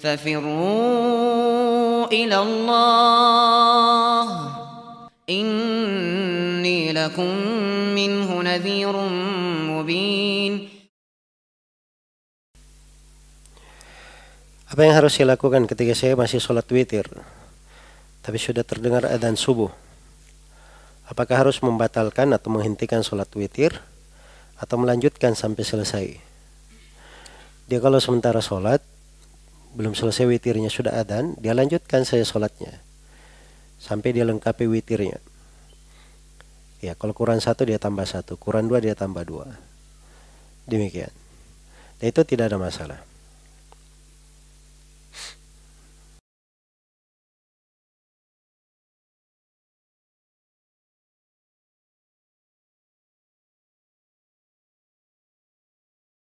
ففروا إلى الله إني لكم منه نذير مبين. Apa yang harus saya lakukan ketika saya masih sholat witir, tapi sudah terdengar adzan subuh? Apakah harus membatalkan atau menghentikan sholat witir, atau melanjutkan sampai selesai? Dia kalau sementara sholat, belum selesai witirnya sudah adzan, dia lanjutkan saja sholatnya sampai dia lengkapi witirnya. Ya, kalau Quran 1 dia tambah 1, Quran 2 dia tambah 2. Demikian. Dan itu tidak ada masalah.